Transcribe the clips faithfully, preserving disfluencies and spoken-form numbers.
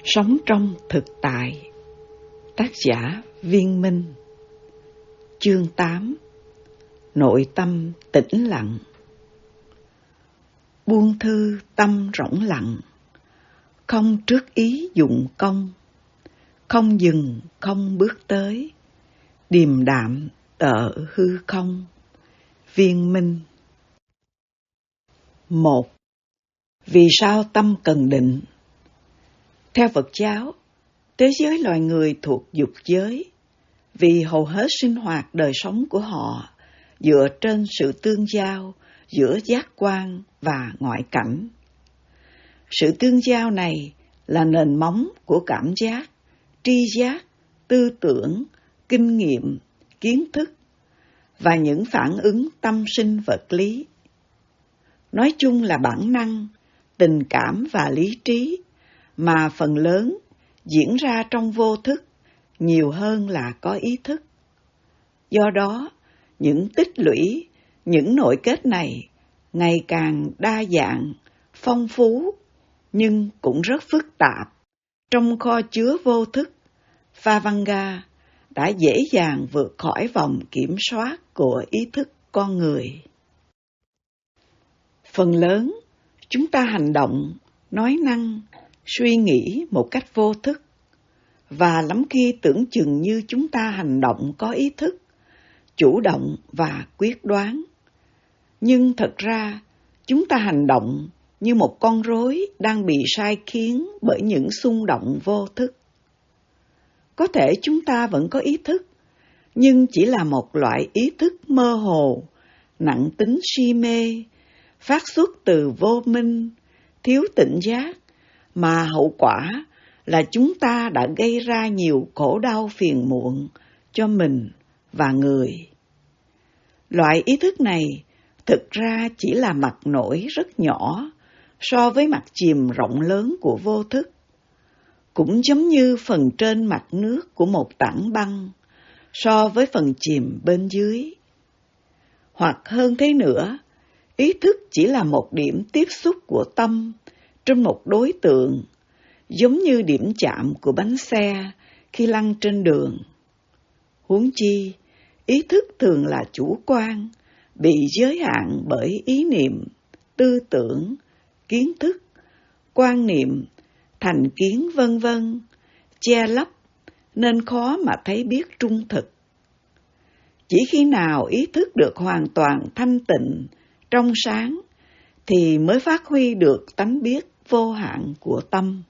Sống trong thực tại. Tác giả Viên Minh. Chương tám. Nội tâm tĩnh lặng. Buông thư tâm rỗng lặng, không trước ý dụng công, không dừng không bước tới, điềm đạm tợ hư không. Viên Minh. Một. Vì sao tâm cần định? Theo Phật giáo, thế giới loài người thuộc dục giới, vì hầu hết sinh hoạt đời sống của họ dựa trên sự tương giao giữa giác quan và ngoại cảnh. Sự tương giao này là nền móng của cảm giác, tri giác, tư tưởng, kinh nghiệm, kiến thức và những phản ứng tâm sinh vật lý. Nói chung là bản năng, tình cảm và lý trí mà phần lớn diễn ra trong vô thức nhiều hơn là có ý thức. Do đó, những tích lũy, những nội kết này ngày càng đa dạng, phong phú, nhưng cũng rất phức tạp. Trong kho chứa vô thức, Phavanga đã dễ dàng vượt khỏi vòng kiểm soát của ý thức con người. Phần lớn, chúng ta hành động, nói năng, suy nghĩ một cách vô thức, và lắm khi tưởng chừng như chúng ta hành động có ý thức, chủ động và quyết đoán. Nhưng thật ra, chúng ta hành động như một con rối đang bị sai khiến bởi những xung động vô thức. Có thể chúng ta vẫn có ý thức, nhưng chỉ là một loại ý thức mơ hồ, nặng tính si mê, phát xuất từ vô minh, thiếu tỉnh giác, mà hậu quả là chúng ta đã gây ra nhiều khổ đau phiền muộn cho mình và người. Loại ý thức này thực ra chỉ là mặt nổi rất nhỏ so với mặt chìm rộng lớn của vô thức, cũng giống như phần trên mặt nước của một tảng băng so với phần chìm bên dưới. Hoặc hơn thế nữa, ý thức chỉ là một điểm tiếp xúc của tâm trên một đối tượng, giống như điểm chạm của bánh xe khi lăn trên đường. Huống chi, ý thức thường là chủ quan, bị giới hạn bởi ý niệm, tư tưởng, kiến thức, quan niệm, thành kiến vân vân, che lấp, nên khó mà thấy biết trung thực. Chỉ khi nào ý thức được hoàn toàn thanh tịnh, trong sáng, thì mới phát huy được tánh biết vô hạn của tâm.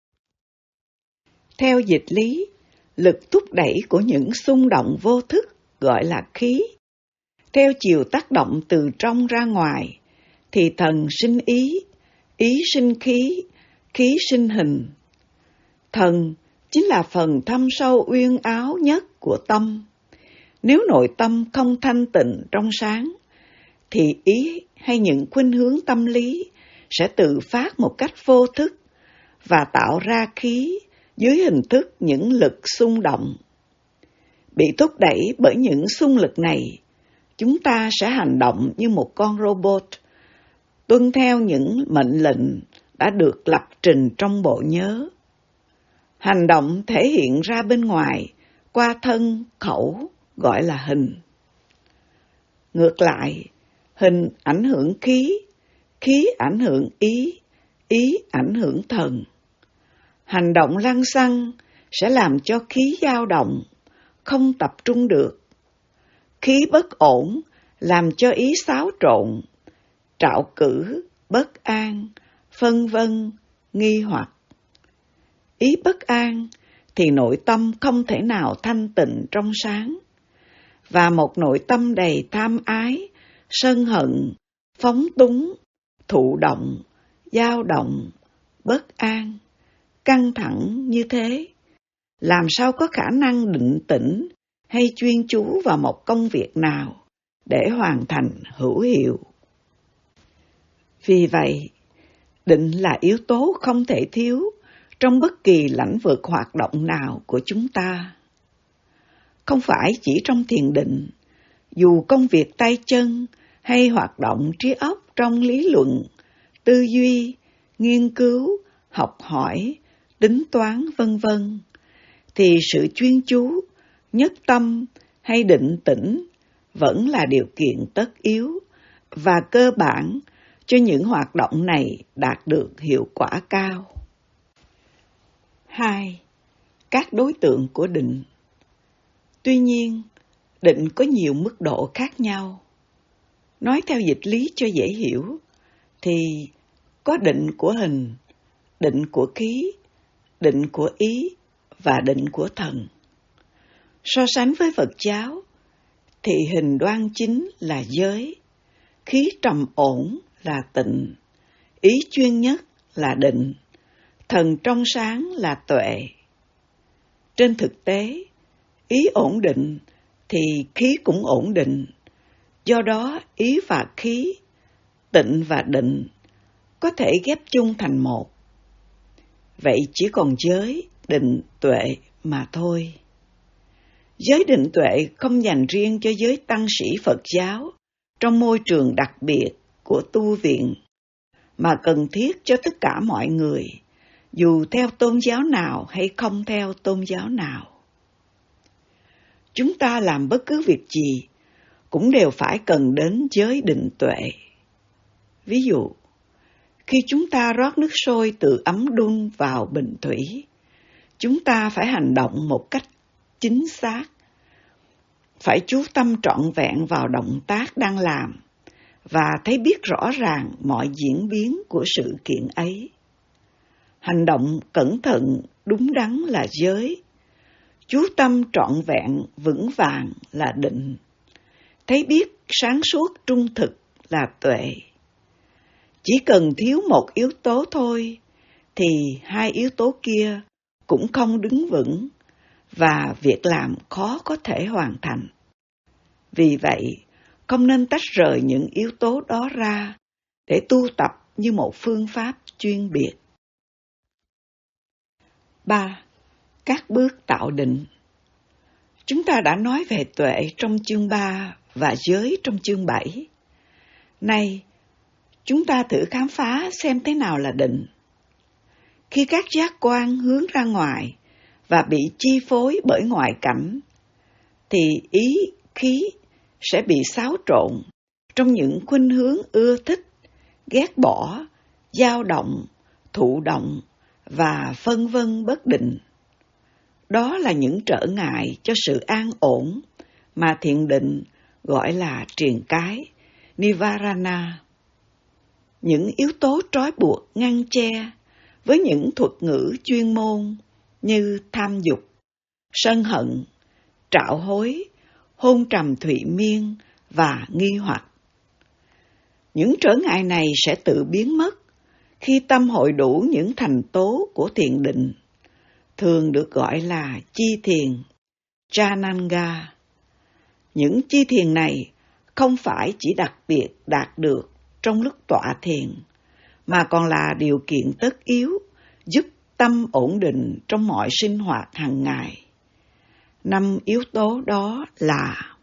Theo dịch lý, lực thúc đẩy của những xung động vô thức gọi là khí. Theo chiều tác động từ trong ra ngoài, thì thần sinh ý, ý sinh khí, khí sinh hình. Thần chính là phần thâm sâu uyên áo nhất của tâm. Nếu nội tâm không thanh tịnh trong sáng, thì ý hay những khuynh hướng tâm lý sẽ tự phát một cách vô thức và tạo ra khí dưới hình thức những lực xung động. Bị thúc đẩy bởi những xung lực này, chúng ta sẽ hành động như một con robot, tuân theo những mệnh lệnh đã được lập trình trong bộ nhớ. Hành động thể hiện ra bên ngoài qua thân, khẩu, gọi là hình. Ngược lại, hình ảnh hưởng khí, khí ảnh hưởng ý, ý ảnh hưởng thần. Hành động lăng xăng sẽ làm cho khí dao động, không tập trung được. Khí bất ổn làm cho ý xáo trộn, trạo cử, bất an, phân vân, nghi hoặc. Ý bất an thì nội tâm không thể nào thanh tịnh trong sáng, và một nội tâm đầy tham ái, sân hận, phóng túng, thụ động, dao động, bất an, căng thẳng như thế, làm sao có khả năng định tĩnh hay chuyên chú vào một công việc nào để hoàn thành hữu hiệu. Vì vậy, định là yếu tố không thể thiếu trong bất kỳ lĩnh vực hoạt động nào của chúng ta. Không phải chỉ trong thiền định, dù công việc tay chân hay hoạt động trí óc trong lý luận, tư duy, nghiên cứu, học hỏi, tính toán vân vân, thì sự chuyên chú, nhất tâm hay định tĩnh vẫn là điều kiện tất yếu và cơ bản cho những hoạt động này đạt được hiệu quả cao. Hai. Các đối tượng của định. Tuy nhiên, định có nhiều mức độ khác nhau. Nói theo dịch lý cho dễ hiểu, thì có định của hình, định của khí, định của ý và định của thần. So sánh với Phật giáo, thì hình đoan chính là giới, khí trầm ổn là tịnh, ý chuyên nhất là định, thần trong sáng là tuệ. Trên thực tế, ý ổn định thì khí cũng ổn định, do đó ý và khí, tịnh và định có thể ghép chung thành một. Vậy chỉ còn giới, định, tuệ mà thôi. Giới định tuệ không dành riêng cho giới tăng sĩ Phật giáo trong môi trường đặc biệt của tu viện, mà cần thiết cho tất cả mọi người, dù theo tôn giáo nào hay không theo tôn giáo nào. Chúng ta làm bất cứ việc gì cũng đều phải cần đến giới định tuệ. Ví dụ, khi chúng ta rót nước sôi từ ấm đun vào bình thủy, chúng ta phải hành động một cách chính xác, phải chú tâm trọn vẹn vào động tác đang làm và thấy biết rõ ràng mọi diễn biến của sự kiện ấy. Hành động cẩn thận, đúng đắn là giới, chú tâm trọn vẹn, vững vàng là định, thấy biết sáng suốt trung thực là tuệ. Chỉ cần thiếu một yếu tố thôi, thì hai yếu tố kia cũng không đứng vững, và việc làm khó có thể hoàn thành. Vì vậy, không nên tách rời những yếu tố đó ra để tu tập như một phương pháp chuyên biệt. Ba. Các bước tạo định. Chúng ta đã nói về tuệ trong chương ba và giới trong chương bảy. Nay, chúng ta thử khám phá xem thế nào là định. Khi các giác quan hướng ra ngoài và bị chi phối bởi ngoại cảnh, thì ý, khí sẽ bị xáo trộn trong những khuynh hướng ưa thích, ghét bỏ, dao động, thụ động và phân vân bất định. Đó là những trở ngại cho sự an ổn mà thiền định gọi là triền cái, Nivarana. Những yếu tố trói buộc ngăn che với những thuật ngữ chuyên môn như tham dục, sân hận, trạo hối, hôn trầm thụy miên và nghi hoặc. Những trở ngại này sẽ tự biến mất khi tâm hội đủ những thành tố của thiền định, thường được gọi là chi thiền, Jnana. Những chi thiền này không phải chỉ đặc biệt đạt được trong lúc tọa thiền, mà còn là điều kiện tất yếu giúp tâm ổn định trong mọi sinh hoạt hàng ngày. Năm yếu tố đó là: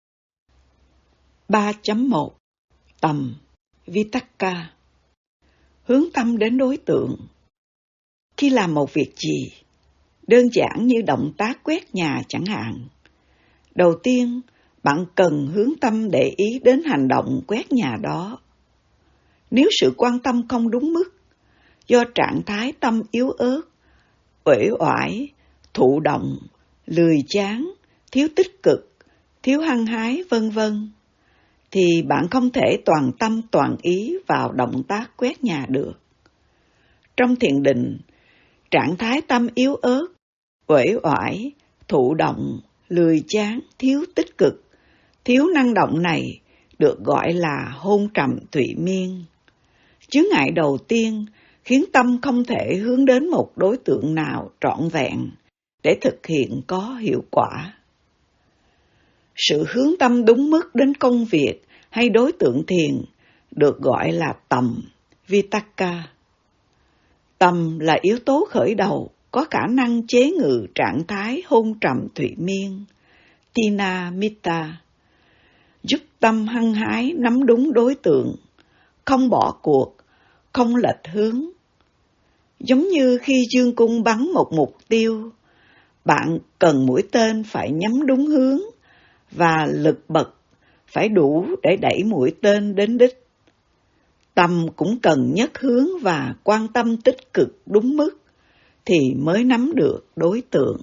ba chấm một. Tầm, Vitakka. Hướng tâm đến đối tượng. Khi làm một việc gì, đơn giản như động tác quét nhà chẳng hạn, đầu tiên bạn cần hướng tâm để ý đến hành động quét nhà đó. Nếu sự quan tâm không đúng mức, do trạng thái tâm yếu ớt, uể oải, thụ động, lười chán, thiếu tích cực, thiếu hăng hái vân vân, thì bạn không thể toàn tâm toàn ý vào động tác quét nhà được. Trong thiền định, trạng thái tâm yếu ớt, uể oải, thụ động, lười chán, thiếu tích cực, thiếu năng động này được gọi là hôn trầm thụy miên. Chướng ngại đầu tiên khiến tâm không thể hướng đến một đối tượng nào trọn vẹn để thực hiện có hiệu quả. Sự hướng tâm đúng mức đến công việc hay đối tượng thiền được gọi là tầm, Vitakka. Tầm là yếu tố khởi đầu có khả năng chế ngự trạng thái hôn trầm thụy miên, Tina Mitta, giúp tâm hăng hái nắm đúng đối tượng, không bỏ cuộc, không lệch hướng. Giống như khi dương cung bắn một mục tiêu, bạn cần mũi tên phải nhắm đúng hướng và lực bật phải đủ để đẩy mũi tên đến đích. Tâm cũng cần nhất hướng và quan tâm tích cực đúng mức thì mới nắm được đối tượng.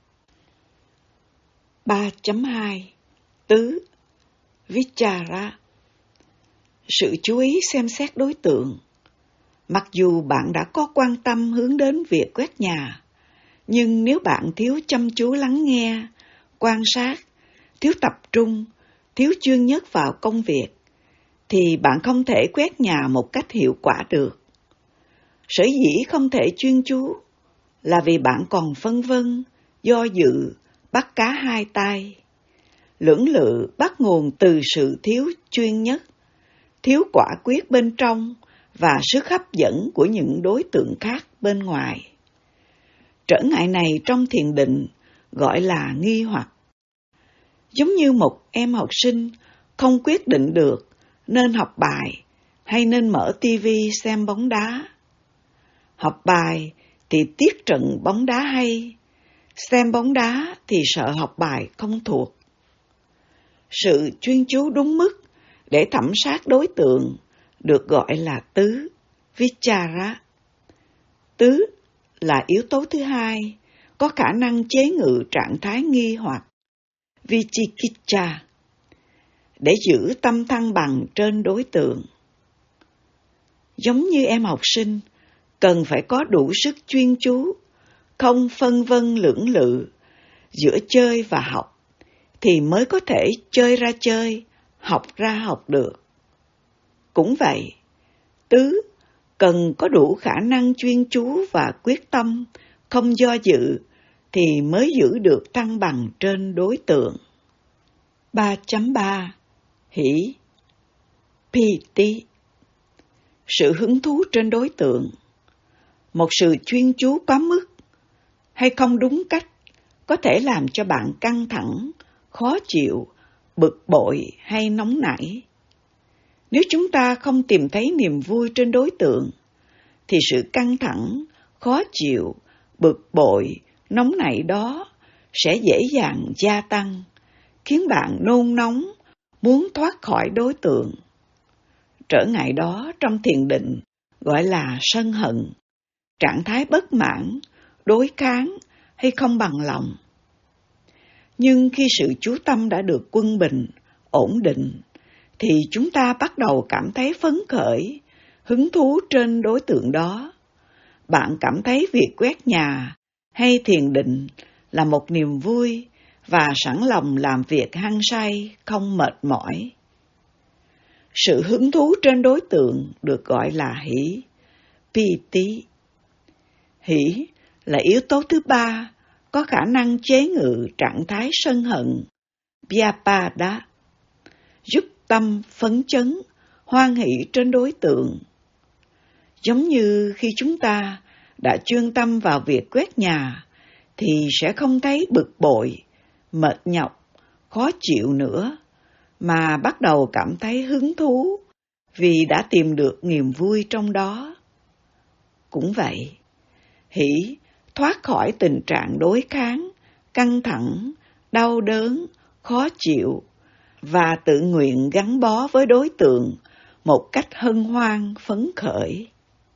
ba chấm hai Tứ Vichara. Sự chú ý xem xét đối tượng. Mặc dù bạn đã có quan tâm hướng đến việc quét nhà, nhưng nếu bạn thiếu chăm chú lắng nghe, quan sát, thiếu tập trung, thiếu chuyên nhất vào công việc, thì bạn không thể quét nhà một cách hiệu quả được. Sở dĩ không thể chuyên chú là vì bạn còn phân vân, do dự, bắt cá hai tay. Lưỡng lự bắt nguồn từ sự thiếu chuyên nhất, thiếu quả quyết bên trong và sức hấp dẫn của những đối tượng khác bên ngoài. Trở ngại này trong thiền định gọi là nghi hoặc. Giống như một em học sinh không quyết định được nên học bài hay nên mở tivi xem bóng đá. Học bài thì tiếc trận bóng đá hay, xem bóng đá thì sợ học bài không thuộc. Sự chuyên chú đúng mức để thẩm sát đối tượng được gọi là tứ, Vichara. Tứ là yếu tố thứ hai, có khả năng chế ngự trạng thái nghi hoặc, Vichikicha, để giữ tâm thăng bằng trên đối tượng. Giống như em học sinh, cần phải có đủ sức chuyên chú, không phân vân lưỡng lự giữa chơi và học, thì mới có thể chơi ra chơi, học ra học được. Cũng vậy, tứ cần có đủ khả năng chuyên chú và quyết tâm, không do dự, thì mới giữ được thăng bằng trên đối tượng. ba chấm ba Hỷ Piti. Sự hứng thú trên đối tượng. Một sự chuyên chú quá mức hay không đúng cách có thể làm cho bạn căng thẳng, khó chịu, bực bội hay nóng nảy. Nếu chúng ta không tìm thấy niềm vui trên đối tượng, thì sự căng thẳng, khó chịu, bực bội, nóng nảy đó sẽ dễ dàng gia tăng, khiến bạn nôn nóng, muốn thoát khỏi đối tượng. Trở ngại đó trong thiền định gọi là sân hận, trạng thái bất mãn, đối kháng hay không bằng lòng. Nhưng khi sự chú tâm đã được quân bình, ổn định, thì chúng ta bắt đầu cảm thấy phấn khởi, hứng thú trên đối tượng đó. Bạn cảm thấy việc quét nhà hay thiền định là một niềm vui và sẵn lòng làm việc hăng say, không mệt mỏi. Sự hứng thú trên đối tượng được gọi là hỷ, piti. Hỷ là yếu tố thứ ba, có khả năng chế ngự trạng thái sân hận, vyapada, giúp tâm phấn chấn, hoan hỷ trên đối tượng. Giống như khi chúng ta đã chuyên tâm vào việc quét nhà, thì sẽ không thấy bực bội, mệt nhọc, khó chịu nữa, mà bắt đầu cảm thấy hứng thú vì đã tìm được niềm vui trong đó. Cũng vậy, hỷ thoát khỏi tình trạng đối kháng, căng thẳng, đau đớn, khó chịu và tự nguyện gắn bó với đối tượng một cách hân hoan, phấn khởi.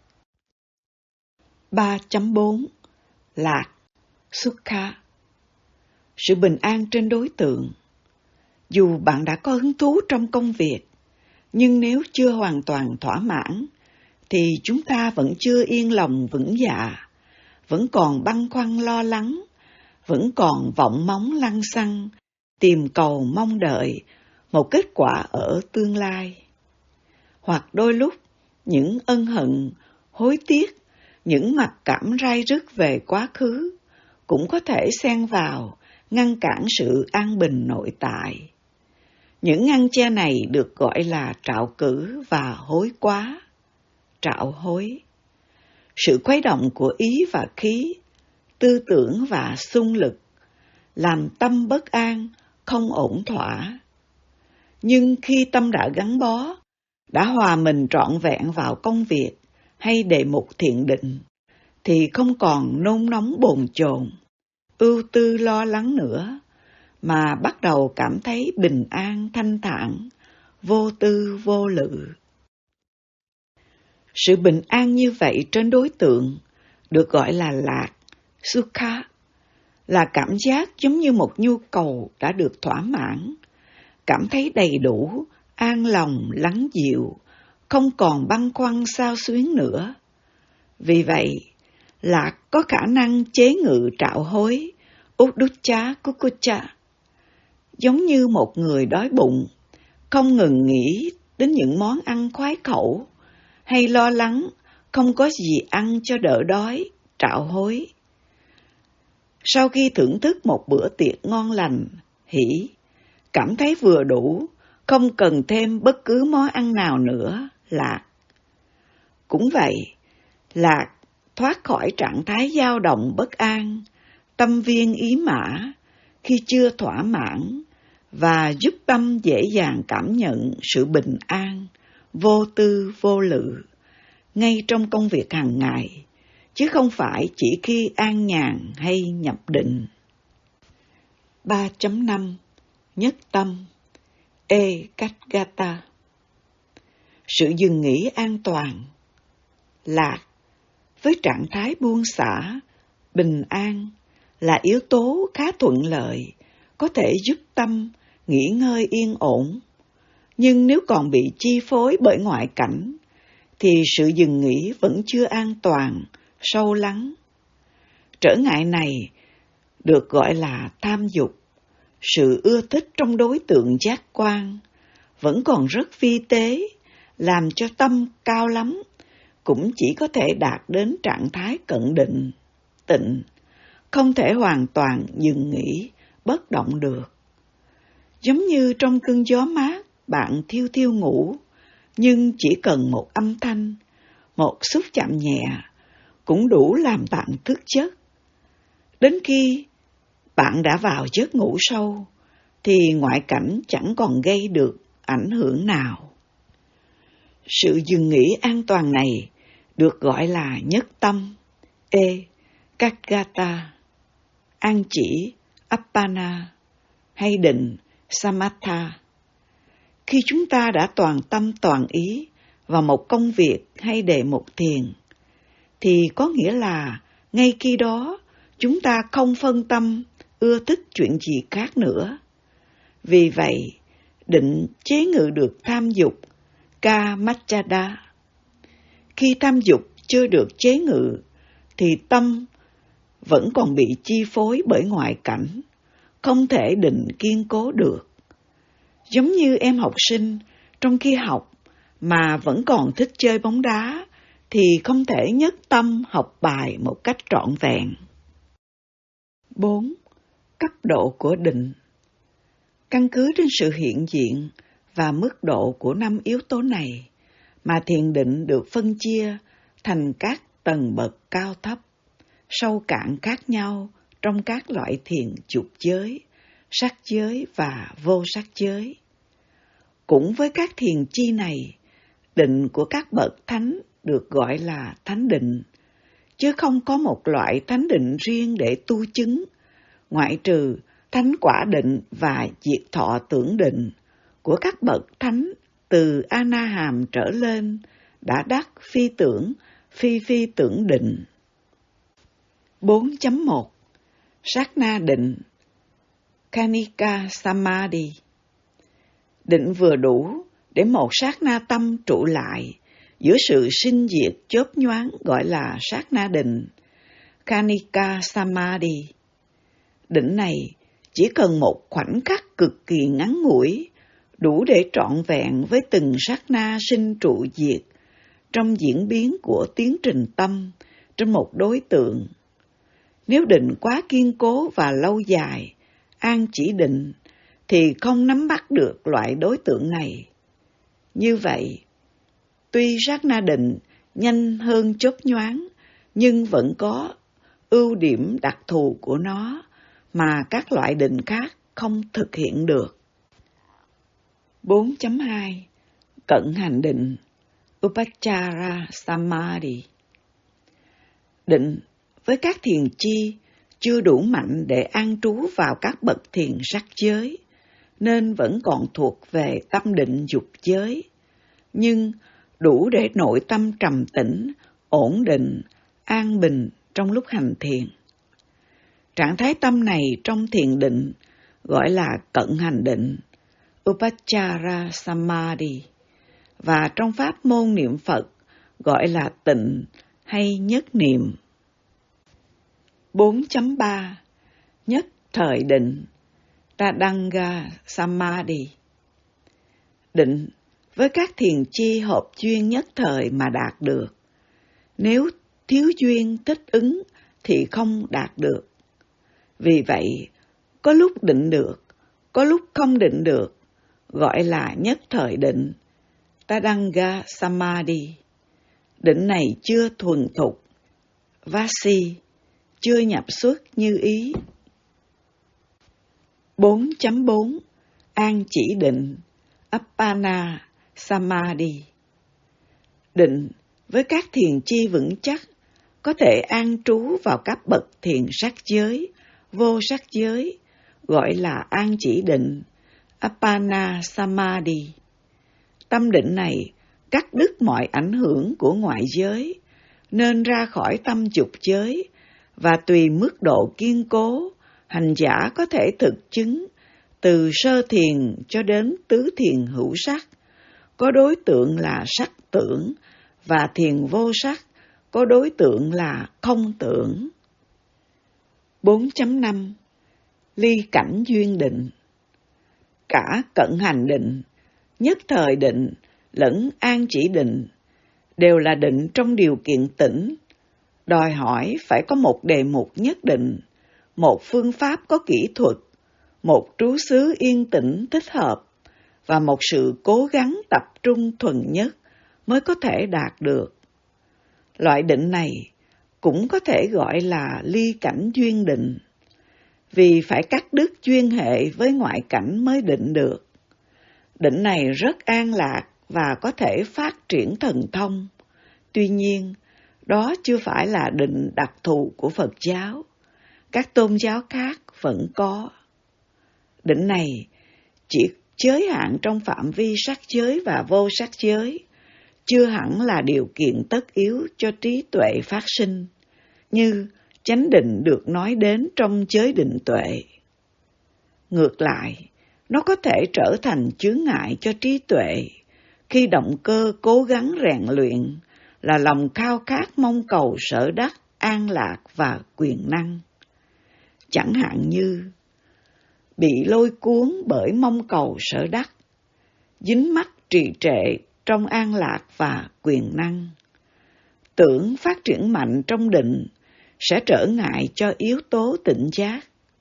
ba chấm bốn Lạc, Sukha. Sự bình an trên đối tượng. Dù bạn đã có hứng thú trong công việc, nhưng nếu chưa hoàn toàn thỏa mãn, thì chúng ta vẫn chưa yên lòng vững dạ, vẫn còn băn khoăn lo lắng, vẫn còn vọng móng lăng xăng, tìm cầu mong đợi một kết quả ở tương lai. Hoặc đôi lúc, những ân hận, hối tiếc, những mặc cảm rai rứt về quá khứ cũng có thể xen vào, ngăn cản sự an bình nội tại. Những ngăn che này được gọi là trạo cử và hối quá. Trạo hối. Sự khuấy động của ý và khí, tư tưởng và xung lực, làm tâm bất an, không ổn thỏa. Nhưng khi tâm đã gắn bó, đã hòa mình trọn vẹn vào công việc hay đề mục thiện định, thì không còn nôn nóng bồn chồn, ưu tư lo lắng nữa, mà bắt đầu cảm thấy bình an thanh thản, vô tư vô lự. Sự bình an như vậy trên đối tượng được gọi là lạc, sukha, là cảm giác giống như một nhu cầu đã được thỏa mãn, cảm thấy đầy đủ, an lòng, lắng dịu, không còn băn khoăn xao xuyến nữa. Vì vậy, lạc có khả năng chế ngự trạo hối, uddhacca kukucca, giống như một người đói bụng, không ngừng nghĩ đến những món ăn khoái khẩu, hay lo lắng không có gì ăn cho đỡ đói, trạo hối. Sau khi thưởng thức một bữa tiệc ngon lành, hỷ, cảm thấy vừa đủ, không cần thêm bất cứ món ăn nào nữa, lạc. Cũng vậy, lạc thoát khỏi trạng thái dao động bất an, tâm viên ý mã khi chưa thỏa mãn, và giúp tâm dễ dàng cảm nhận sự bình an, vô tư vô lự, ngay trong công việc hàng ngày, chứ không phải chỉ khi an nhàn hay nhập định. ba chấm năm Nhất tâm Ekaggata. Sự dừng nghỉ an toàn, lạc, với trạng thái buông xả, bình an, là yếu tố khá thuận lợi, có thể giúp tâm nghỉ ngơi yên ổn. Nhưng nếu còn bị chi phối bởi ngoại cảnh, thì sự dừng nghỉ vẫn chưa an toàn, sâu lắng. Trở ngại này được gọi là tham dục, sự ưa thích trong đối tượng giác quan, vẫn còn rất vi tế, làm cho tâm cao lắm, cũng chỉ có thể đạt đến trạng thái cận định, tịnh, không thể hoàn toàn dừng nghỉ, bất động được. Giống như trong cơn gió mát, bạn thiêu thiêu ngủ, nhưng chỉ cần một âm thanh, một xúc chạm nhẹ, cũng đủ làm bạn thức giấc. Đến khi bạn đã vào giấc ngủ sâu, thì ngoại cảnh chẳng còn gây được ảnh hưởng nào. Sự dừng nghỉ an toàn này được gọi là nhất tâm, Ekaggata, an chỉ, Appana, hay định, Samatha. Khi chúng ta đã toàn tâm toàn ý vào một công việc hay đề mục thiền, thì có nghĩa là ngay khi đó chúng ta không phân tâm, ưa thích chuyện gì khác nữa. Vì vậy, định chế ngự được tham dục, Kamacchada. Khi tham dục chưa được chế ngự, thì tâm vẫn còn bị chi phối bởi ngoại cảnh, không thể định kiên cố được. Giống như em học sinh, trong khi học mà vẫn còn thích chơi bóng đá, thì không thể nhất tâm học bài một cách trọn vẹn. bốn. Cấp độ của định. Căn cứ trên sự hiện diện và mức độ của năm yếu tố này, mà thiền định được phân chia thành các tầng bậc cao thấp, sâu cạn khác nhau trong các loại thiền dục giới, sắc giới và vô sắc giới. Cũng với các thiền chi này, định của các bậc thánh được gọi là thánh định, chứ không có một loại thánh định riêng để tu chứng, ngoại trừ thánh quả định và diệt thọ tưởng định của các bậc thánh từ A Na Hàm trở lên đã đắc phi tưởng, phi phi tưởng định. bốn chấm một Sát na định, Khanika Samadhi. Định vừa đủ để một sát na tâm trụ lại giữa sự sinh diệt chớp nhoáng gọi là sát na định, Khanika Samadhi. Định này chỉ cần một khoảnh khắc cực kỳ ngắn ngủi, đủ để trọn vẹn với từng sát na sinh trụ diệt trong diễn biến của tiến trình tâm trên một đối tượng. Nếu định quá kiên cố và lâu dài, an chỉ định, thì không nắm bắt được loại đối tượng này. Như vậy, tuy sát na định nhanh hơn chớp nhoáng, nhưng vẫn có ưu điểm đặc thù của nó mà các loại định khác không thực hiện được. bốn chấm hai Cận hành định, Upachara Samadhi. Định với các thiền chi chưa đủ mạnh để an trú vào các bậc thiền sắc giới, nên vẫn còn thuộc về tâm định dục giới, nhưng đủ để nội tâm trầm tĩnh, ổn định, an bình trong lúc hành thiền. Trạng thái tâm này trong thiền định gọi là cận hành định, Upachara Samadhi, và trong pháp môn niệm Phật gọi là tịnh hay nhất niệm. bốn chấm ba Nhất thời định, Tadanga Samadhi. Định với các thiền chi hợp duyên nhất thời mà đạt được. Nếu thiếu duyên thích ứng thì không đạt được. Vì vậy, có lúc định được, có lúc không định được, gọi là nhất thời định, Tadanga Samadhi. Định này chưa thuần thục, Vasi, chưa nhập xuất như ý. bốn chấm bốn An chỉ định, Appana Samadhi. Định với các thiền chi vững chắc, có thể an trú vào các bậc thiền sắc giới, vô sắc giới, gọi là an chỉ định, Appana Samadhi. Tâm định này cắt đứt mọi ảnh hưởng của ngoại giới, nên ra khỏi tâm dục giới, và tùy mức độ kiên cố, hành giả có thể thực chứng từ sơ thiền cho đến tứ thiền hữu sắc, có đối tượng là sắc tưởng, và thiền vô sắc, có đối tượng là không tưởng. bốn chấm năm Ly cảnh duyên định. Cả cận hành định, nhất thời định, lẫn an chỉ định đều là định trong điều kiện tĩnh, đòi hỏi phải có một đề mục nhất định, một phương pháp có kỹ thuật, một trú xứ yên tĩnh thích hợp, và một sự cố gắng tập trung thuần nhất mới có thể đạt được. Loại định này cũng có thể gọi là ly cảnh duyên định, vì phải cắt đứt duyên hệ với ngoại cảnh mới định được. Định này rất an lạc và có thể phát triển thần thông. Tuy nhiên, đó chưa phải là định đặc thù của Phật giáo. Các tôn giáo khác vẫn có. Định này chỉ giới hạn trong phạm vi sắc giới và vô sắc giới, chưa hẳn là điều kiện tất yếu cho trí tuệ phát sinh, như chánh định được nói đến trong giới định tuệ. Ngược lại, nó có thể trở thành chướng ngại cho trí tuệ khi động cơ cố gắng rèn luyện là lòng khao khát mong cầu sở đắc, an lạc và quyền năng. Chẳng hạn như bị lôi cuốn bởi mong cầu sở đắc, dính mắc trì trệ trong an lạc và quyền năng. Tưởng phát triển mạnh trong định sẽ trở ngại cho yếu tố tỉnh giác,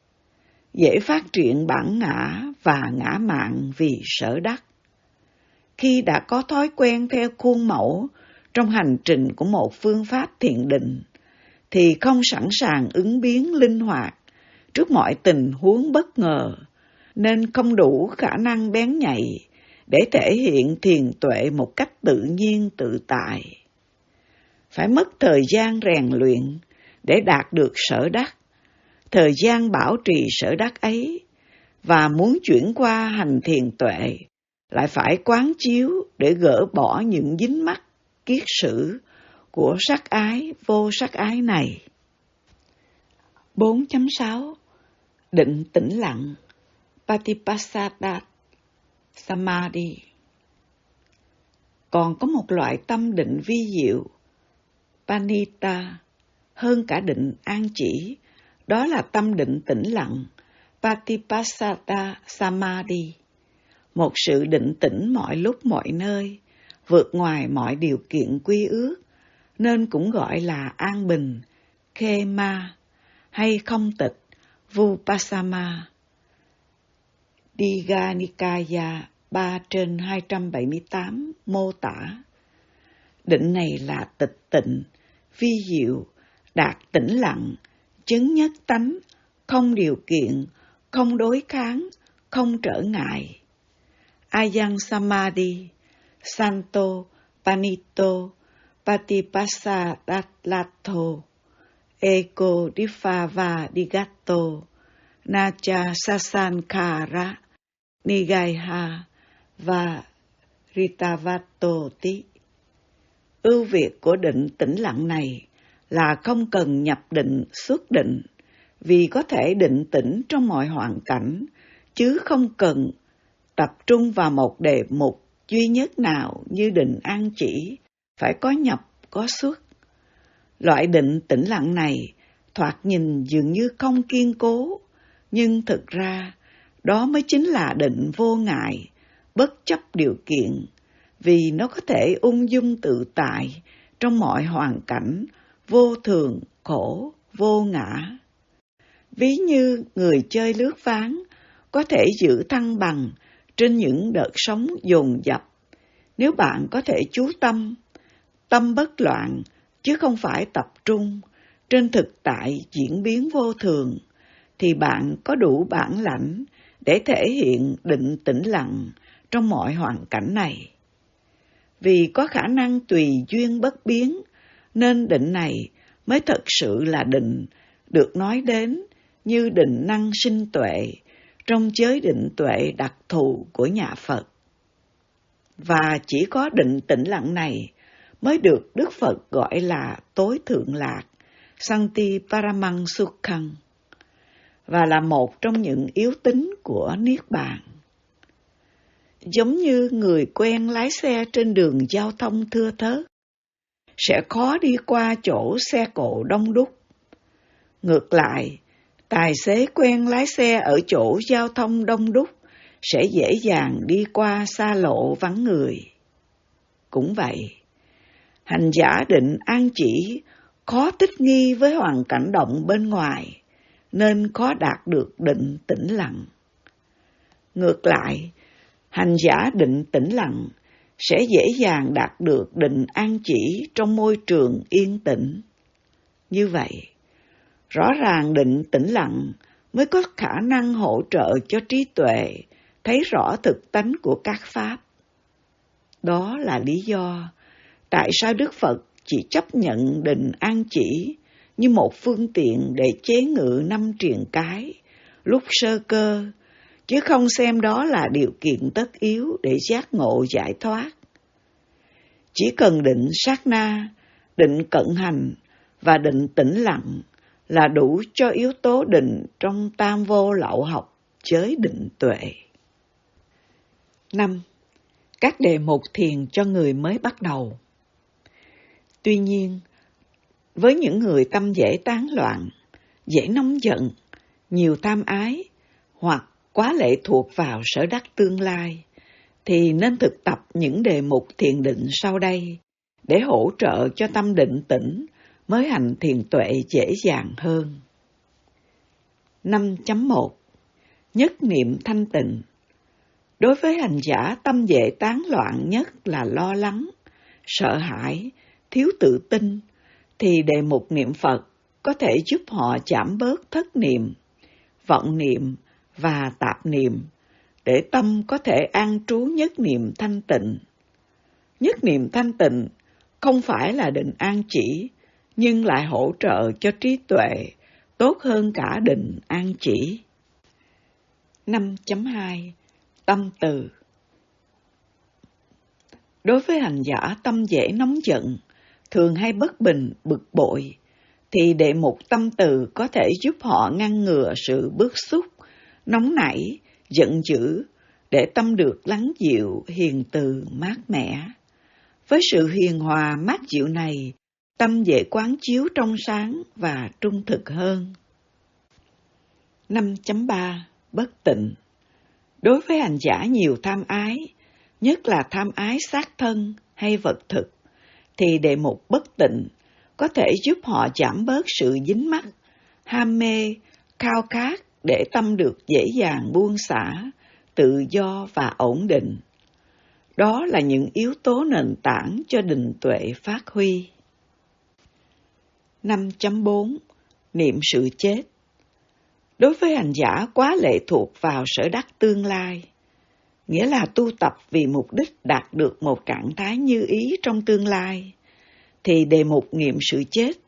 dễ phát triển bản ngã và ngã mạn vì sở đắc. Khi đã có thói quen theo khuôn mẫu trong hành trình của một phương pháp thiền định, thì không sẵn sàng ứng biến linh hoạt trước mọi tình huống bất ngờ, nên không đủ khả năng bén nhạy để thể hiện thiền tuệ một cách tự nhiên tự tại. Phải mất thời gian rèn luyện để đạt được sở đắc, thời gian bảo trì sở đắc ấy, và muốn chuyển qua hành thiền tuệ, lại phải quán chiếu để gỡ bỏ những dính mắc kiết sử của sắc ái vô sắc ái này. bốn chấm sáu Định tĩnh lặng, Patipassata Samadhi. Còn có một loại tâm định vi diệu, Panita, hơn cả định an chỉ, đó là tâm định tĩnh lặng, Patipassata Samadhi. Một sự định tĩnh mọi lúc mọi nơi, vượt ngoài mọi điều kiện quy ước, nên cũng gọi là an bình, Khema, hay không tịch, Vupassama. Digha Nikaya ba trên hai trăm bảy mươi tám mô tả. Định này là tịch tịnh, vi diệu, đạt tĩnh lặng, chứng nhất tánh, không điều kiện, không đối kháng, không trở ngại. Ayang Samadhi, Santo, Panito, Patipassadattho, ego difava digatto, nacha sasankara, nigaiha và ritavato tí. Ưu việt của định tĩnh lặng này là không cần nhập định xuất định, vì có thể định tĩnh trong mọi hoàn cảnh, chứ không cần tập trung vào một đề mục duy nhất nào như định an chỉ, phải có nhập, có xuất. Loại định tĩnh lặng này thoạt nhìn dường như không kiên cố, nhưng thực ra đó mới chính là định vô ngại, bất chấp điều kiện, vì nó có thể ung dung tự tại trong mọi hoàn cảnh, vô thường, khổ, vô ngã. Ví như người chơi lướt ván có thể giữ thăng bằng trên những đợt sóng dồn dập. Nếu bạn có thể chú tâm, tâm bất loạn, chứ không phải tập trung, trên thực tại diễn biến vô thường, thì bạn có đủ bản lãnh để thể hiện định tĩnh lặng trong mọi hoàn cảnh này. Vì có khả năng tùy duyên bất biến, nên định này mới thật sự là định được nói đến như định năng sinh tuệ trong giới định tuệ đặc thù của nhà Phật. Và chỉ có định tĩnh lặng này mới được Đức Phật gọi là tối thượng lạc, Santi Paramang Sukhang, và là một trong những yếu tính của Niết Bàn. Giống như người quen lái xe trên đường giao thông thưa thớt, sẽ khó đi qua chỗ xe cộ đông đúc. Ngược lại, tài xế quen lái xe ở chỗ giao thông đông đúc sẽ dễ dàng đi qua xa lộ vắng người. Cũng vậy, hành giả định an chỉ khó thích nghi với hoàn cảnh động bên ngoài, nên khó đạt được định tĩnh lặng. Ngược lại, hành giả định tĩnh lặng sẽ dễ dàng đạt được định an chỉ trong môi trường yên tĩnh. Như vậy, rõ ràng định tĩnh lặng mới có khả năng hỗ trợ cho trí tuệ thấy rõ thực tánh của các pháp. Đó là lý do tại sao Đức Phật chỉ chấp nhận định an chỉ như một phương tiện để chế ngự năm triền cái lúc sơ cơ, chứ không xem đó là điều kiện tất yếu để giác ngộ giải thoát. Chỉ cần định sát na, định cận hành và định tĩnh lặng là đủ cho yếu tố định trong tam vô lậu học giới định tuệ. năm. Các đề mục thiền cho người mới bắt đầu. Tuy nhiên, với những người tâm dễ tán loạn, dễ nóng giận, nhiều tham ái hoặc quá lệ thuộc vào sở đắc tương lai, thì nên thực tập những đề mục thiền định sau đây để hỗ trợ cho tâm định tĩnh mới hành thiền tuệ dễ dàng hơn. năm chấm một. Nhất niệm thanh tịnh. Đối với hành giả tâm dễ tán loạn nhất là lo lắng, sợ hãi, thiếu tự tin, thì đề mục niệm Phật có thể giúp họ giảm bớt thất niệm, vọng niệm và tạp niệm, để tâm có thể an trú nhất niệm thanh tịnh. Nhất niệm thanh tịnh không phải là định an chỉ, nhưng lại hỗ trợ cho trí tuệ tốt hơn cả định an chỉ. năm chấm hai. Tâm từ. Đối với hành giả tâm dễ nóng giận, thường hay bất bình, bực bội, thì đề mục tâm từ có thể giúp họ ngăn ngừa sự bức xúc, nóng nảy, giận dữ, để tâm được lắng dịu, hiền từ, mát mẻ. Với sự hiền hòa, mát dịu này, tâm dễ quán chiếu trong sáng và trung thực hơn. năm chấm ba. Bất tịnh. Đối với hành giả nhiều tham ái, nhất là tham ái xác thân hay vật thực, thì đề mục bất tịnh có thể giúp họ giảm bớt sự dính mắc, ham mê, khao khát để tâm được dễ dàng buông xả, tự do và ổn định. Đó là những yếu tố nền tảng cho định tuệ phát huy. năm chấm bốn. Niệm sự chết. Đối với hành giả quá lệ thuộc vào sở đắc tương lai, nghĩa là tu tập vì mục đích đạt được một trạng thái như ý trong tương lai, thì đề mục niệm sự chết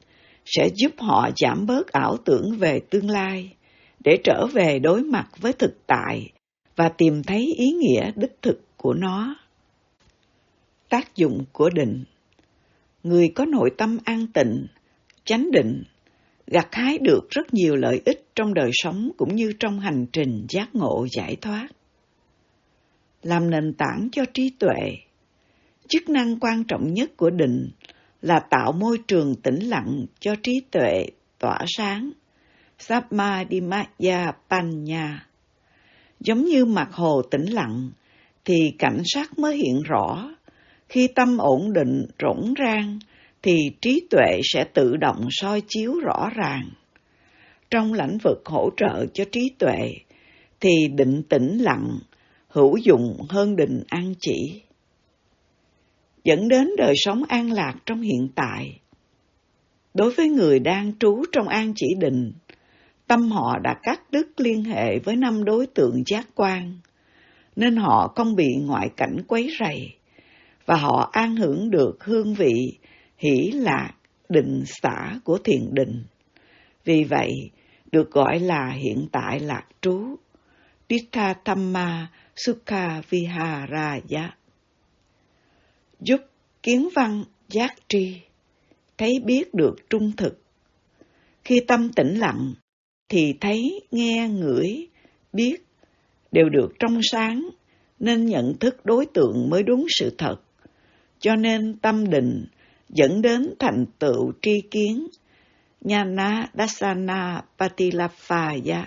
sẽ giúp họ giảm bớt ảo tưởng về tương lai, để trở về đối mặt với thực tại và tìm thấy ý nghĩa đích thực của nó. Tác dụng của định. Người có nội tâm an tịnh, chánh định, gặt hái được rất nhiều lợi ích trong đời sống cũng như trong hành trình giác ngộ giải thoát. Làm nền tảng cho trí tuệ, chức năng quan trọng nhất của định là tạo môi trường tĩnh lặng cho trí tuệ tỏa sáng, Samadhimaya Panya. Giống như mặt hồ tĩnh lặng, thì cảnh sắc mới hiện rõ. Khi tâm ổn định, rỗng rang, thì trí tuệ sẽ tự động soi chiếu rõ ràng. Trong lĩnh vực hỗ trợ cho trí tuệ, thì định tĩnh lặng hữu dụng hơn định an chỉ, dẫn đến đời sống an lạc trong hiện tại. Đối với người đang trú trong an chỉ định, tâm họ đã cắt đứt liên hệ với năm đối tượng giác quan, nên họ không bị ngoại cảnh quấy rầy, và họ an hưởng được hương vị hỷ lạc, định xả của thiền định. Vì vậy, được gọi là hiện tại lạc trú, Dittha Thamma Sukha Viharaya. Giúp kiến văn giác tri, thấy biết được trung thực. Khi tâm tĩnh lặng, thì thấy, nghe, ngửi, biết đều được trong sáng, nên nhận thức đối tượng mới đúng sự thật. Cho nên tâm định dẫn đến thành tựu tri kiến, Jnana Dassana Patilaphaya.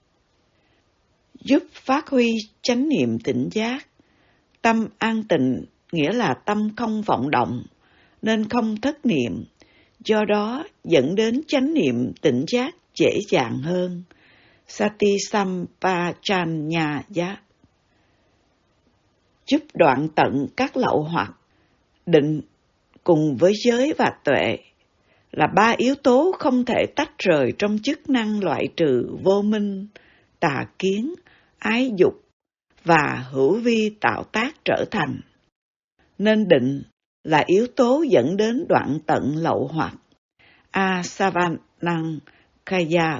Giúp phát huy chánh niệm tỉnh giác. Tâm an tịnh nghĩa là tâm không vọng động, nên không thất niệm, do đó dẫn đến chánh niệm tỉnh giác dễ dàng hơn, Sati Sampajanyaya. Giúp đoạn tận các lậu hoặc. Định cùng với giới và tuệ là ba yếu tố không thể tách rời trong chức năng loại trừ vô minh, tà kiến, ái dục và hữu vi tạo tác trở thành. Nên định là yếu tố dẫn đến đoạn tận lậu hoặc, asavanang kaya.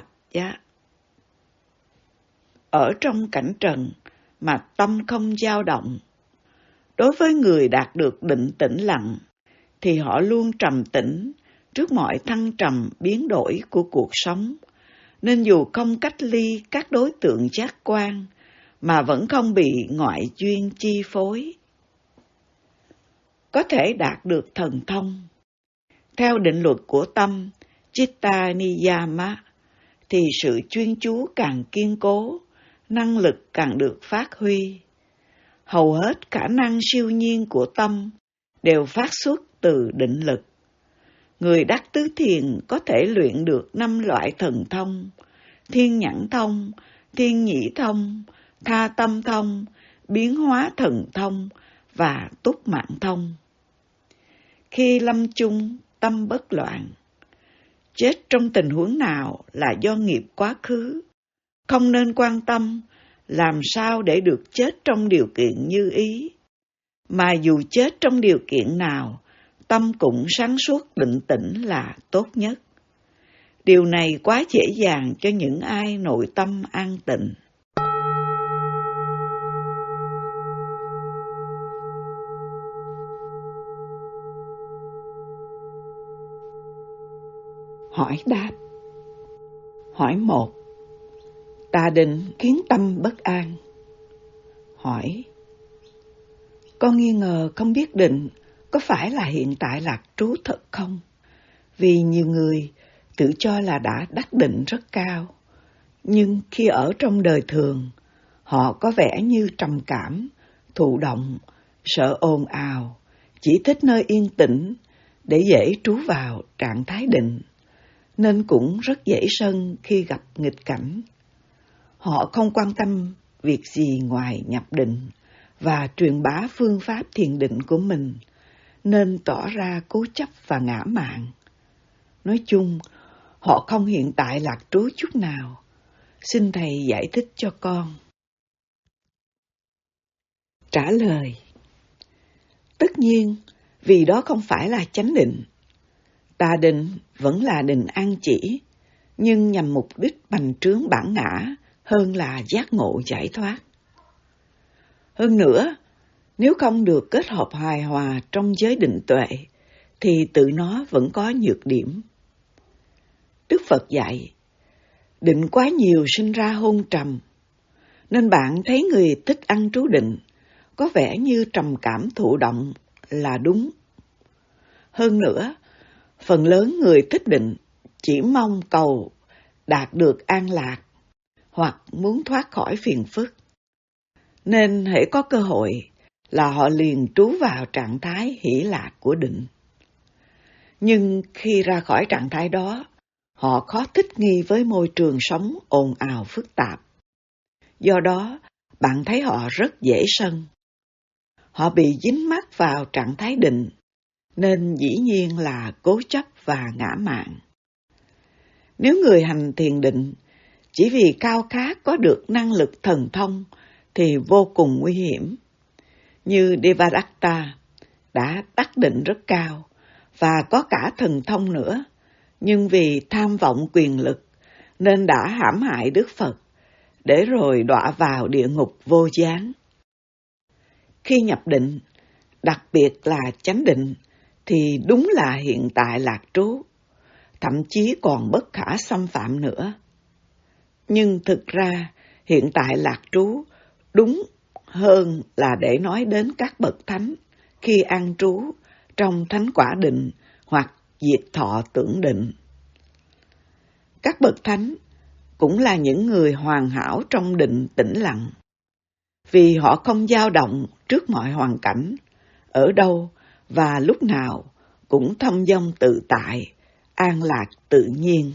Ở trong cảnh trần mà tâm không dao động. Đối với người đạt được định tĩnh lặng, thì họ luôn trầm tĩnh trước mọi thăng trầm biến đổi của cuộc sống, nên dù không cách ly các đối tượng giác quan, mà vẫn không bị ngoại duyên chi phối. Có thể đạt được thần thông. Theo định luật của tâm, Chitta Niyama, thì sự chuyên chú càng kiên cố, năng lực càng được phát huy. Hầu hết khả năng siêu nhiên của tâm đều phát xuất từ định lực. Người đắc tứ thiền có thể luyện được năm loại thần thông: thiên nhãn thông, thiên nhĩ thông, tha tâm thông, biến hóa thần thông và túc mạng thông. Khi lâm chung, tâm bất loạn. Chết trong tình huống nào là do nghiệp quá khứ, không nên quan tâm làm sao để được chết trong điều kiện như ý. Mà dù chết trong điều kiện nào, tâm cũng sáng suốt định tĩnh là tốt nhất. Điều này quá dễ dàng cho những ai nội tâm an tịnh. Hỏi đáp. Hỏi một. Tà định khiến tâm bất an. Hỏi. Con nghi ngờ không biết định có phải là hiện tại lạc trú thật không? Vì nhiều người tự cho là đã đắc định rất cao, nhưng khi ở trong đời thường, họ có vẻ như trầm cảm, thụ động, sợ ồn ào, chỉ thích nơi yên tĩnh để dễ trú vào trạng thái định, nên cũng rất dễ sân khi gặp nghịch cảnh. Họ không quan tâm việc gì ngoài nhập định và truyền bá phương pháp thiền định của mình, nên tỏ ra cố chấp và ngã mạn. Nói chung, họ không hiện tại lạc trú chút nào. Xin Thầy giải thích cho con. Trả lời. Tất nhiên, vì đó không phải là chánh định. Tà định vẫn là định an chỉ, nhưng nhằm mục đích bành trướng bản ngã hơn là giác ngộ giải thoát. Hơn nữa, nếu không được kết hợp hài hòa trong giới định tuệ, thì tự nó vẫn có nhược điểm. Đức Phật dạy, định quá nhiều sinh ra hôn trầm, nên bạn thấy người thích ăn trú định có vẻ như trầm cảm thụ động là đúng. Hơn nữa, phần lớn người thích định chỉ mong cầu đạt được an lạc hoặc muốn thoát khỏi phiền phức. Nên hễ có cơ hội là họ liền trú vào trạng thái hỷ lạc của định. Nhưng khi ra khỏi trạng thái đó, họ khó thích nghi với môi trường sống ồn ào phức tạp. Do đó, bạn thấy họ rất dễ sân. Họ bị dính mắc vào trạng thái định, nên dĩ nhiên là cố chấp và ngã mạn. Nếu người hành thiền định chỉ vì khao khát có được năng lực thần thông thì vô cùng nguy hiểm. Như Devadatta đã đắc định rất cao và có cả thần thông nữa, nhưng vì tham vọng quyền lực nên đã hãm hại Đức Phật, để rồi đọa vào địa ngục vô gián. Khi nhập định, đặc biệt là chánh định, thì đúng là hiện tại lạc trú, thậm chí còn bất khả xâm phạm nữa. Nhưng thực ra, hiện tại lạc trú đúng hơn là để nói đến các bậc thánh khi an trú trong thánh quả định hoặc diệt thọ tưởng định. Các bậc thánh cũng là những người hoàn hảo trong định tĩnh lặng, vì họ không dao động trước mọi hoàn cảnh, ở đâu và lúc nào cũng thông dong tự tại, an lạc tự nhiên.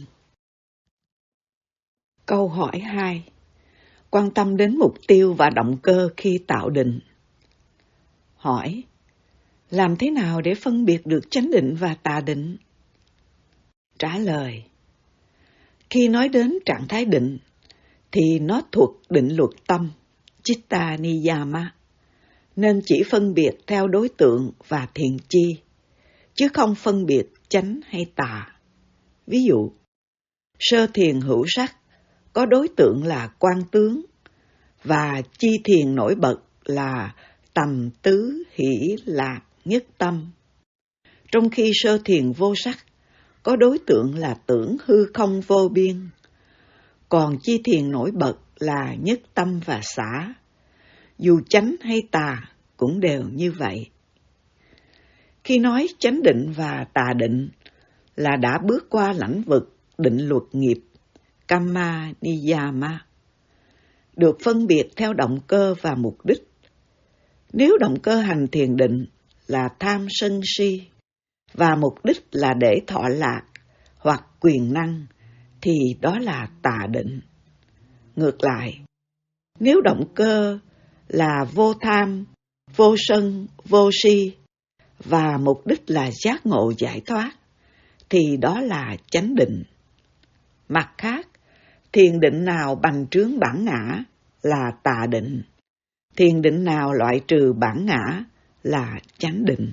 Câu hỏi hai. Quan tâm đến mục tiêu và động cơ khi tạo định. Hỏi, làm thế nào để phân biệt được chánh định và tà định? Trả lời, khi nói đến trạng thái định, thì nó thuộc định luật tâm, Chitta Niyama, nên chỉ phân biệt theo đối tượng và thiền chi, chứ không phân biệt chánh hay tà. Ví dụ, sơ thiền hữu sắc có đối tượng là quan tướng, và chi thiền nổi bật là tầm tứ hỷ lạc nhất tâm. Trong khi sơ thiền vô sắc có đối tượng là tưởng hư không vô biên, còn chi thiền nổi bật là nhất tâm và xả. Dù chánh hay tà cũng đều như vậy. Khi nói chánh định và tà định là đã bước qua lãnh vực định luật nghiệp, Kamma Niyama, được phân biệt theo động cơ và mục đích. Nếu động cơ hành thiền định là tham sân si, và mục đích là để thọ lạc hoặc quyền năng, thì đó là tà định. Ngược lại, nếu động cơ là vô tham, vô sân, vô si, và mục đích là giác ngộ giải thoát, thì đó là chánh định. Mặt khác, thiền định nào bành trướng bản ngã là tà định, thiền định nào loại trừ bản ngã là chánh định.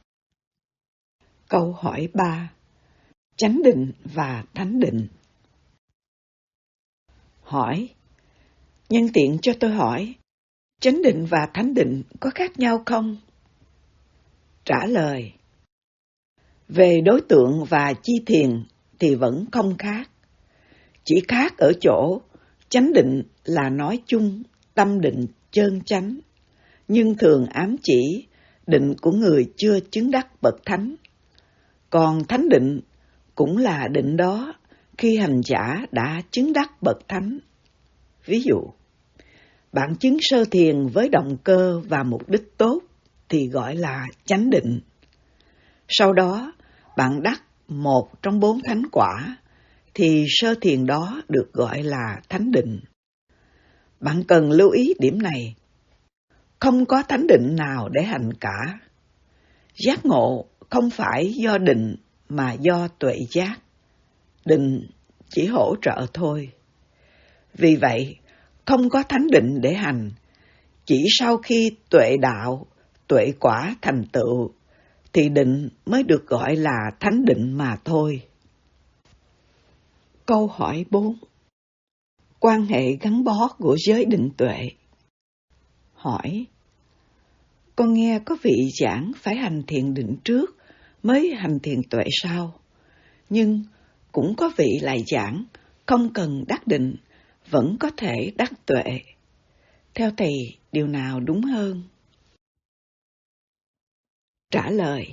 Câu hỏi ba. Chánh định và thánh định. Hỏi, nhân tiện cho tôi hỏi, chánh định và thánh định có khác nhau không? Trả lời, về đối tượng và chi thiền thì vẫn không khác. Chỉ khác ở chỗ, chánh định là nói chung tâm định chân chánh, nhưng thường ám chỉ định của người chưa chứng đắc bậc thánh. Còn thánh định cũng là định đó khi hành giả đã chứng đắc bậc thánh. Ví dụ, bạn chứng sơ thiền với động cơ và mục đích tốt thì gọi là chánh định. Sau đó, bạn đắc một trong bốn thánh quả, thì sơ thiền đó được gọi là thánh định. Bạn cần lưu ý điểm này. Không có thánh định nào để hành cả. Giác ngộ không phải do định mà do tuệ giác. Định chỉ hỗ trợ thôi. Vì vậy, không có thánh định để hành. Chỉ sau khi tuệ đạo, tuệ quả thành tựu, thì định mới được gọi là thánh định mà thôi. Câu hỏi bốn. Quan hệ gắn bó của giới định tuệ. Hỏi: con nghe có vị giảng phải hành thiền định trước mới hành thiền tuệ sau, nhưng cũng có vị lại giảng không cần đắc định vẫn có thể đắc tuệ. Theo thầy, điều nào đúng hơn? Trả lời: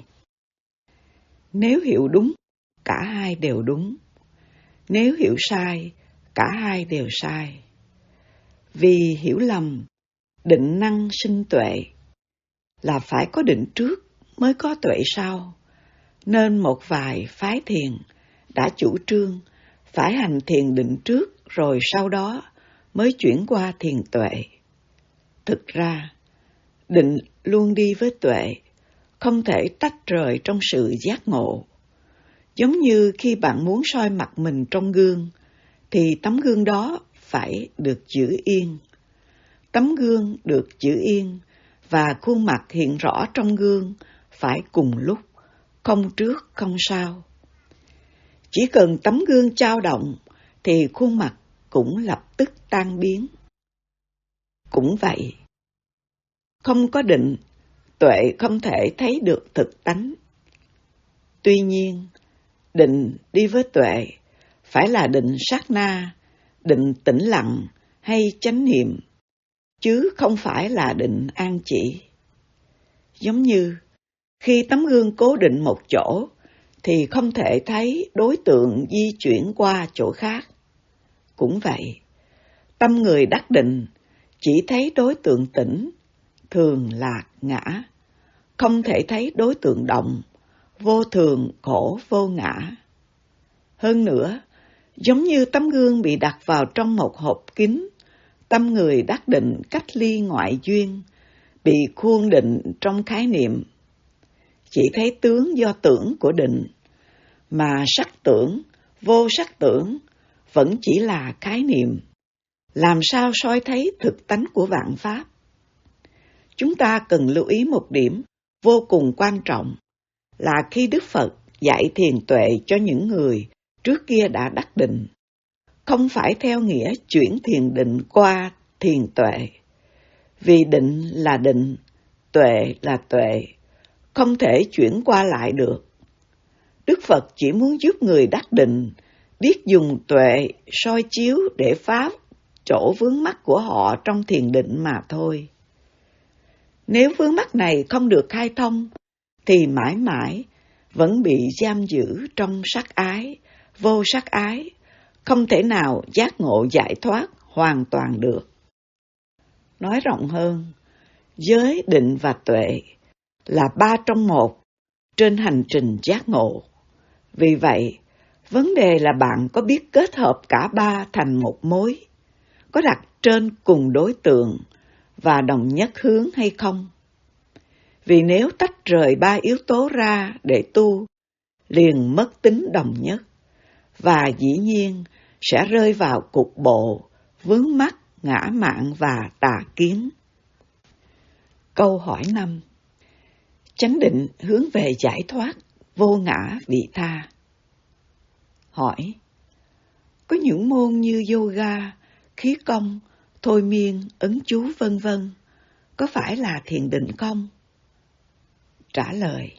nếu hiểu đúng, cả hai đều đúng. Nếu hiểu sai, cả hai đều sai. Vì hiểu lầm, định năng sinh tuệ, là phải có định trước mới có tuệ sau, nên một vài phái thiền đã chủ trương phải hành thiền định trước rồi sau đó mới chuyển qua thiền tuệ. Thực ra, định luôn đi với tuệ, không thể tách rời trong sự giác ngộ. Giống như khi bạn muốn soi mặt mình trong gương, thì tấm gương đó phải được giữ yên. Tấm gương được giữ yên và khuôn mặt hiện rõ trong gương phải cùng lúc, không trước không sau. Chỉ cần tấm gương dao động thì khuôn mặt cũng lập tức tan biến. Cũng vậy, không có định, tuệ không thể thấy được thực tánh. Tuy nhiên, định đi với tuệ phải là định sát na, định tĩnh lặng hay chánh niệm, chứ không phải là định an chỉ. Giống như khi tấm gương cố định một chỗ thì không thể thấy đối tượng di chuyển qua chỗ khác. Cũng vậy, tâm người đắc định chỉ thấy đối tượng tĩnh, thường lạc ngã, không thể thấy đối tượng động, vô thường khổ vô ngã. Hơn nữa, giống như tấm gương bị đặt vào trong một hộp kín, tâm người đắc định cách ly ngoại duyên, bị khuôn định trong khái niệm. Chỉ thấy tướng do tưởng của định, mà sắc tưởng, vô sắc tưởng vẫn chỉ là khái niệm. Làm sao soi thấy thực tánh của vạn pháp? Chúng ta cần lưu ý một điểm vô cùng quan trọng là khi Đức Phật dạy thiền tuệ cho những người trước kia đã đắc định, không phải theo nghĩa chuyển thiền định qua thiền tuệ. Vì định là định, tuệ là tuệ, không thể chuyển qua lại được. Đức Phật chỉ muốn giúp người đắc định biết dùng tuệ soi chiếu để phá chỗ vướng mắc của họ trong thiền định mà thôi. Nếu vướng mắc này không được khai thông, thì mãi mãi vẫn bị giam giữ trong sắc ái, vô sắc ái, không thể nào giác ngộ giải thoát hoàn toàn được. Nói rộng hơn, giới định và tuệ là ba trong một trên hành trình giác ngộ. Vì vậy, vấn đề là bạn có biết kết hợp cả ba thành một mối, có đặt trên cùng đối tượng và đồng nhất hướng hay không. Vì nếu tách rời ba yếu tố ra để tu, liền mất tính đồng nhất, và dĩ nhiên sẽ rơi vào cục bộ, vướng mắc, ngã mạn và tà kiến. Câu hỏi năm. Chánh định hướng về giải thoát, vô ngã vị tha. Hỏi: có những môn như yoga, khí công, thôi miên, ấn chú vân vân, có phải là thiền định không? Trả lời: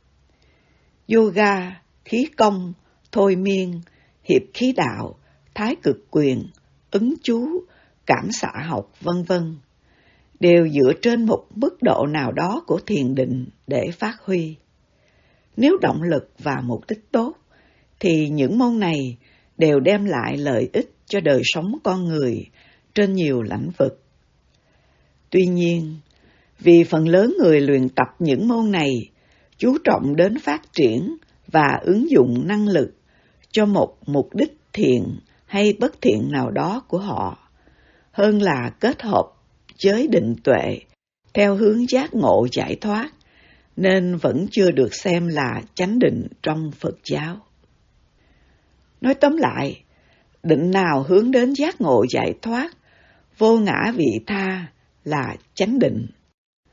yoga, khí công, thôi miên, hiệp khí đạo, thái cực quyền, ấn chú, cảm xạ học vân vân đều dựa trên một mức độ nào đó của thiền định để phát huy. Nếu động lực và mục đích tốt, thì những môn này đều đem lại lợi ích cho đời sống con người trên nhiều lĩnh vực. Tuy nhiên, vì phần lớn người luyện tập những môn này chú trọng đến phát triển và ứng dụng năng lực cho một mục đích thiện hay bất thiện nào đó của họ, hơn là kết hợp giới định tuệ theo hướng giác ngộ giải thoát, nên vẫn chưa được xem là chánh định trong Phật giáo. Nói tóm lại, định nào hướng đến giác ngộ giải thoát, vô ngã vị tha là chánh định.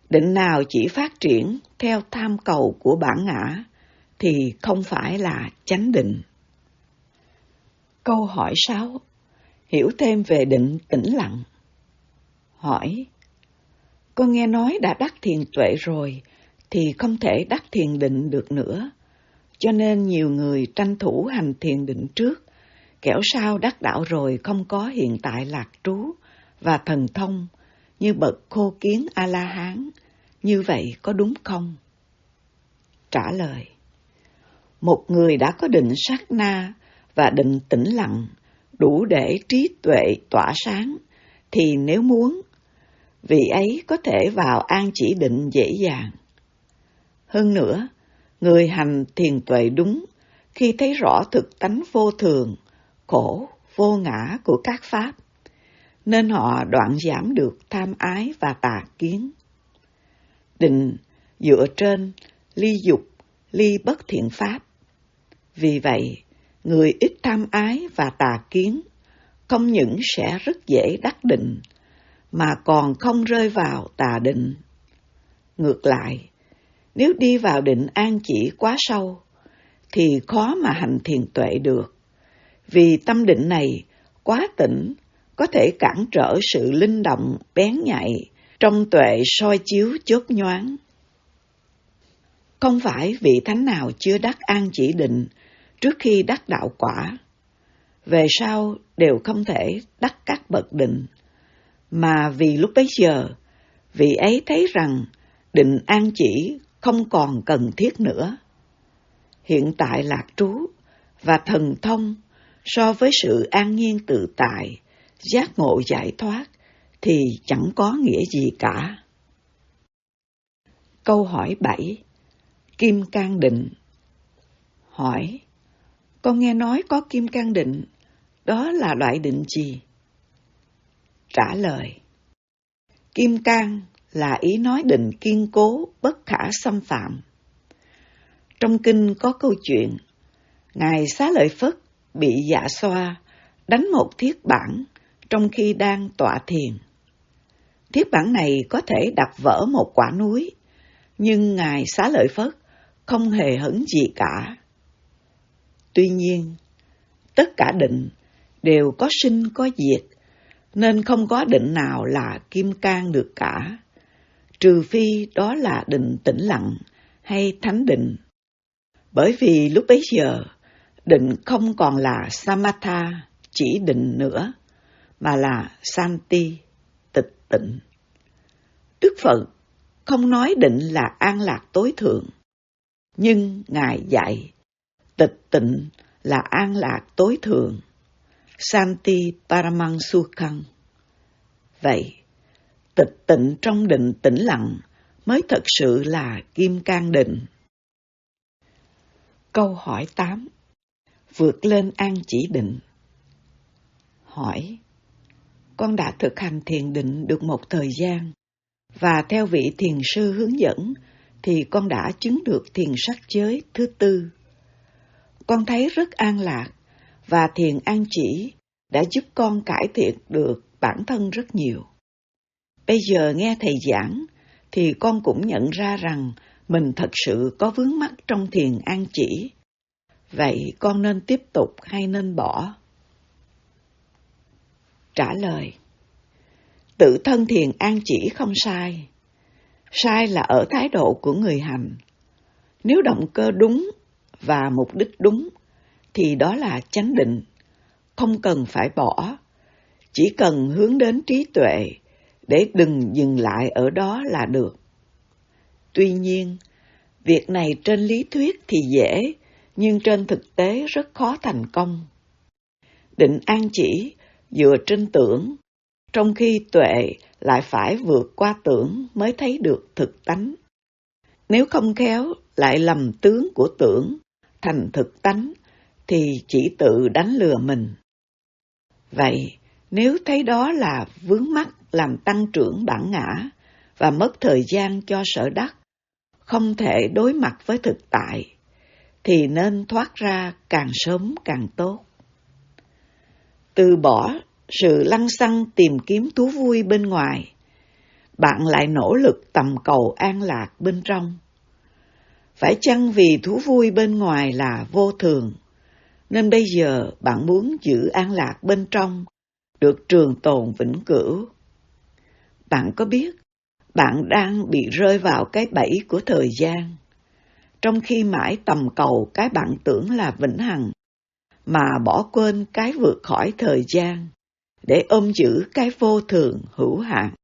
Định nào chỉ phát triển theo tham cầu của bản ngã thì không phải là chánh định. Câu hỏi sáu. Hiểu thêm về định tĩnh lặng. Hỏi: con nghe nói đã đắc thiền tuệ rồi thì không thể đắc thiền định được nữa, cho nên nhiều người tranh thủ hành thiền định trước, kẻo sao đắc đạo rồi không có hiện tại lạc trú và thần thông như bậc khô kiến A-la-hán. Như vậy có đúng không? Trả lời: một người đã có định sát na và định tĩnh lặng đủ để trí tuệ tỏa sáng, thì nếu muốn, vị ấy có thể vào an chỉ định dễ dàng. Hơn nữa, người hành thiền tuệ đúng khi thấy rõ thực tánh vô thường, khổ, vô ngã của các pháp, nên họ đoạn giảm được tham ái và tà kiến. Định dựa trên ly dục, ly bất thiện pháp. Vì vậy, người ít tham ái và tà kiến không những sẽ rất dễ đắc định, mà còn không rơi vào tà định. Ngược lại, nếu đi vào định an chỉ quá sâu, thì khó mà hành thiền tuệ được, vì tâm định này quá tĩnh, có thể cản trở sự linh động bén nhạy trong tuệ soi chiếu chớp nhoáng. Không phải vị thánh nào chưa đắc an chỉ định trước khi đắc đạo quả, về sau đều không thể đắc các bậc định, mà vì lúc bấy giờ, vị ấy thấy rằng định an chỉ không còn cần thiết nữa. Hiện tại lạc trú và thần thông so với sự an nhiên tự tại, giác ngộ giải thoát thì chẳng có nghĩa gì cả. Câu hỏi bảy. Kim cang định. Hỏi: con nghe nói có kim cang định, đó là loại định gì? Trả lời: kim cang là ý nói định kiên cố, bất khả xâm phạm. Trong kinh có câu chuyện, Ngài Xá Lợi Phất bị dạ xoa đánh một thiết bản trong khi đang tọa thiền. Thiết bản này có thể đập vỡ một quả núi, nhưng Ngài Xá Lợi Phất không hề hấn gì cả. Tuy nhiên, tất cả định đều có sinh có diệt, nên không có định nào là kim cang được cả, trừ phi đó là định tĩnh lặng hay thánh định. Bởi vì lúc bấy giờ, định không còn là samatha, chỉ định nữa, mà là santi, tịch tịnh. Đức Phật không nói định là an lạc tối thượng, nhưng Ngài dạy tịch tịnh là an lạc tối thượng, santi paramang sukhang. Vậy, tịch tịnh trong định tĩnh lặng mới thật sự là kim cang định. Câu hỏi tám. Vượt lên an chỉ định. Hỏi: con đã thực hành thiền định được một thời gian, và theo vị thiền sư hướng dẫn thì con đã chứng được thiền sắc giới thứ tư. Con thấy rất an lạc, và thiền an chỉ đã giúp con cải thiện được bản thân rất nhiều. Bây giờ nghe thầy giảng thì con cũng nhận ra rằng mình thật sự có vướng mắc trong thiền an chỉ. Vậy con nên tiếp tục hay nên bỏ? Trả lời: tự thân thiền an chỉ không sai. Sai là ở thái độ của người hành. Nếu động cơ đúng và mục đích đúng thì đó là chánh định, không cần phải bỏ, chỉ cần hướng đến trí tuệ để đừng dừng lại ở đó là được. Tuy nhiên, việc này trên lý thuyết thì dễ, nhưng trên thực tế rất khó thành công. Định an chỉ dựa trên tưởng, trong khi tuệ lại phải vượt qua tưởng mới thấy được thực tánh. Nếu không khéo lại lầm tướng của tưởng thành thực tánh thì chỉ tự đánh lừa mình. Vậy, nếu thấy đó là vướng mắc làm tăng trưởng bản ngã và mất thời gian cho sở đắc, không thể đối mặt với thực tại, thì nên thoát ra càng sớm càng tốt. Từ bỏ sự lăng xăng tìm kiếm thú vui bên ngoài, bạn lại nỗ lực tầm cầu an lạc bên trong? Phải chăng vì thú vui bên ngoài là vô thường, nên bây giờ bạn muốn giữ an lạc bên trong, được trường tồn vĩnh cửu? Bạn có biết bạn đang bị rơi vào cái bẫy của thời gian, trong khi mãi tầm cầu cái bạn tưởng là vĩnh hằng, mà bỏ quên cái vượt khỏi thời gian, để ôm giữ cái vô thường hữu hạn?